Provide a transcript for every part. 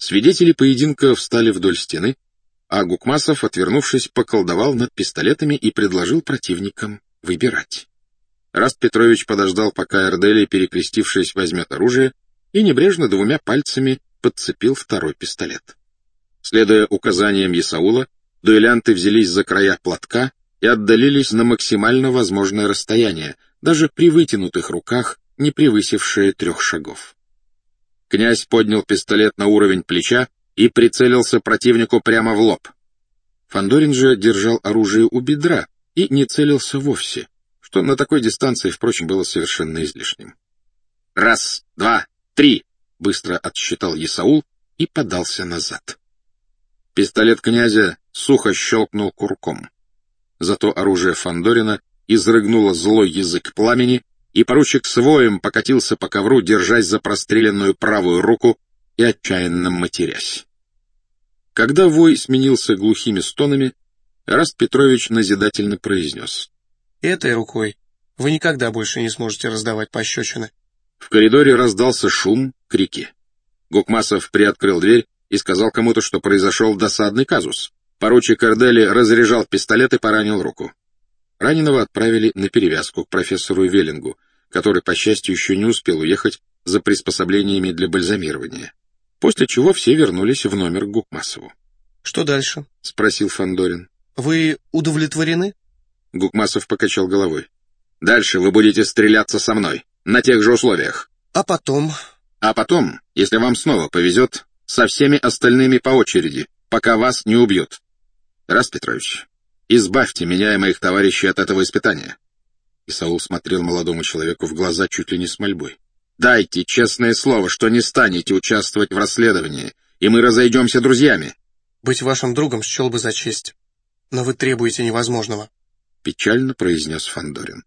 Свидетели поединка встали вдоль стены, а Гукмасов, отвернувшись, поколдовал над пистолетами и предложил противникам выбирать. Раст Петрович подождал, пока Эрдели, перекрестившись, возьмет оружие, и небрежно 2 пальцами подцепил второй пистолет. Следуя указаниям Исаула, дуэлянты взялись за края платка и отдалились на максимально возможное расстояние, даже при вытянутых руках, не превысившие 3 шагов. Князь поднял пистолет на уровень плеча и прицелился противнику прямо в лоб. Фандорин же держал оружие у бедра и не целился вовсе, что на такой дистанции, впрочем, было совершенно излишним. 1, 2, 3! — быстро отсчитал Исаул и подался назад. Пистолет князя сухо щелкнул курком. Зато оружие Фандорина изрыгнуло злой язык пламени, и поручик с воем покатился по ковру, держась за простреленную правую руку и отчаянно матерясь. Когда вой сменился глухими стонами, Эраст Петрович назидательно произнес: «Этой рукой вы никогда больше не сможете раздавать пощечины». В коридоре раздался шум, крики. Гукмасов приоткрыл дверь и сказал кому-то, что произошел досадный казус. Поручик Эрдели разряжал пистолет и поранил руку. Раненого отправили на перевязку к профессору Веллингу, который, по счастью, еще не успел уехать за приспособлениями для бальзамирования. После чего все вернулись в номер к Гукмасову. «Что дальше?» — спросил Фандорин. «Вы удовлетворены?» Гукмасов покачал головой. «Дальше вы будете стреляться со мной, на тех же условиях». «А потом?» «А потом, если вам снова повезет, со всеми остальными по очереди, пока вас не убьют. Эраст Петрович, избавьте меня и моих товарищей от этого испытания». Исаул смотрел молодому человеку в глаза чуть ли не с мольбой. «Дайте честное слово, что не станете участвовать в расследовании, и мы разойдемся друзьями». «Быть вашим другом счел бы за честь, но вы требуете невозможного», — печально произнес Фандорин.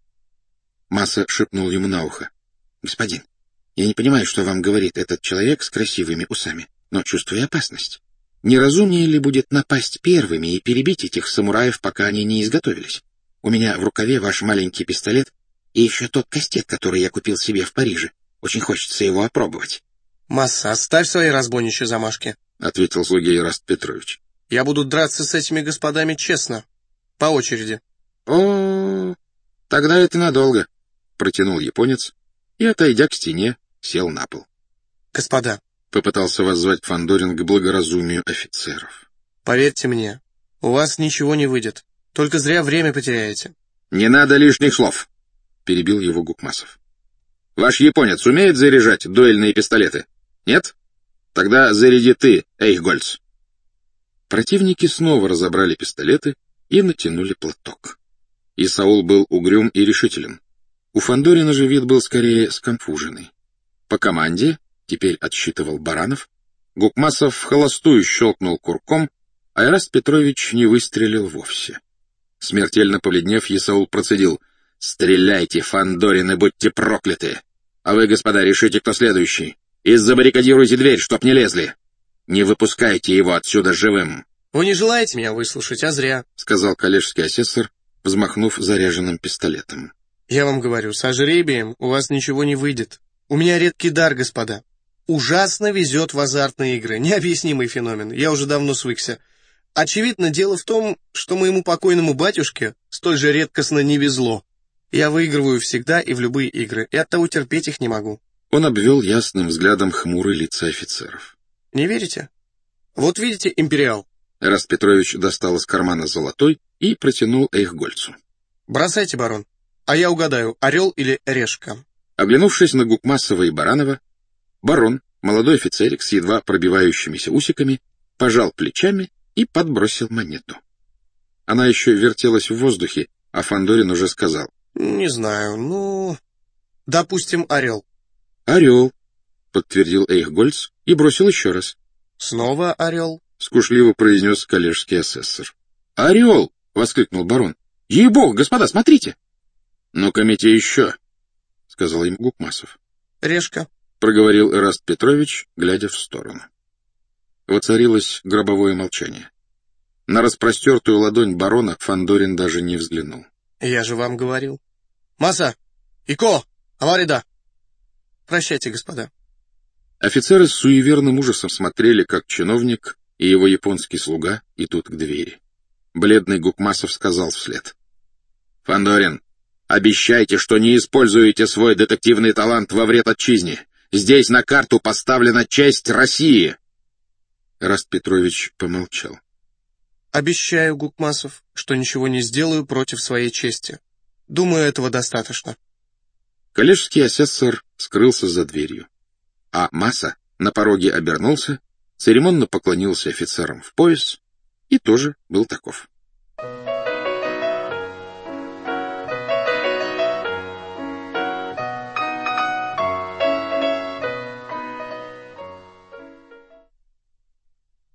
Масса шепнул ему на ухо: «Господин, я не понимаю, что вам говорит этот человек с красивыми усами, но чувствую опасность. Неразумнее ли будет напасть первыми и перебить этих самураев, пока они не изготовились? У меня в рукаве ваш маленький пистолет и еще тот кастет, который я купил себе в Париже. Очень хочется его опробовать». «Масса, оставь свои разбойничьи замашки», — ответил слуге Эраст Петрович. «Я буду драться с этими господами честно, по очереди». «О, тогда это надолго», — протянул японец и, отойдя к стене, сел на пол. «Господа», — попытался воззвать Фандорин к благоразумию офицеров. «Поверьте мне, у вас ничего не выйдет, только зря время потеряете». «Не надо лишних слов», — перебил его Гукмасов. «Ваш японец умеет заряжать дуэльные пистолеты? Нет? Тогда заряди ты, Эйхгольц». Противники снова разобрали пистолеты и натянули платок. Исаул был угрюм и решителен. У Фандорина же вид был скорее сконфуженный. По команде, теперь отсчитывал Баранов, Гукмасов вхолостую щелкнул курком, а Эраст Петрович не выстрелил вовсе. Смертельно побледнев, Исаул процедил: «Стреляйте, Фандорин, и будьте прокляты! А вы, господа, решите, кто следующий, и забаррикадируйте дверь, чтоб не лезли! Не выпускайте его отсюда живым!» «Вы не желаете меня выслушать, а зря», — сказал коллежский асессор, взмахнув заряженным пистолетом. «Я вам говорю, со жребием у вас ничего не выйдет. У меня редкий дар, господа. Ужасно везет в азартные игры, необъяснимый феномен, я уже давно свыкся. Очевидно, дело в том, что моему покойному батюшке столь же редкостно не везло. Я выигрываю всегда и в любые игры, и оттого терпеть их не могу». Он обвел ясным взглядом хмурые лица офицеров. «Не верите? Вот видите империал?» Эраст Петрович достал из кармана золотой и протянул Эйхгольцу. «Бросайте, барон, а я угадаю, орел или решка». Оглянувшись на Гукмасова и Баранова, барон, молодой офицерик с едва пробивающимися усиками, пожал плечами и подбросил монету. Она еще вертелась в воздухе, а Фандорин уже сказал: «Не знаю, ну... допустим, орел». «Орел», — подтвердил Эйхгольц и бросил еще раз. «Снова орел», — скучливо произнес коллежский асессор. «Орел!» — воскликнул барон. «Ей-бог, господа, смотрите!» «Ну-ка, мети еще», — сказал им Гукмасов. «Решка», — проговорил Эраст Петрович, глядя в сторону. Воцарилось гробовое молчание. На распростертую ладонь барона Фандорин даже не взглянул. «Я же вам говорил. Маса! Ико! Аварида! Прощайте, господа». Офицеры с суеверным ужасом смотрели, как чиновник и его японский слуга идут к двери. Бледный Гукмасов сказал вслед: «Фандорин, обещайте, что не используете свой детективный талант во вред отчизне. Здесь на карту поставлена честь России!» Раст Петрович помолчал. «Обещаю, Гукмасов, что ничего не сделаю против своей чести. Думаю, этого достаточно». Коллежский асессор скрылся за дверью, а Маса на пороге обернулся, церемонно поклонился офицерам в пояс и тоже был таков.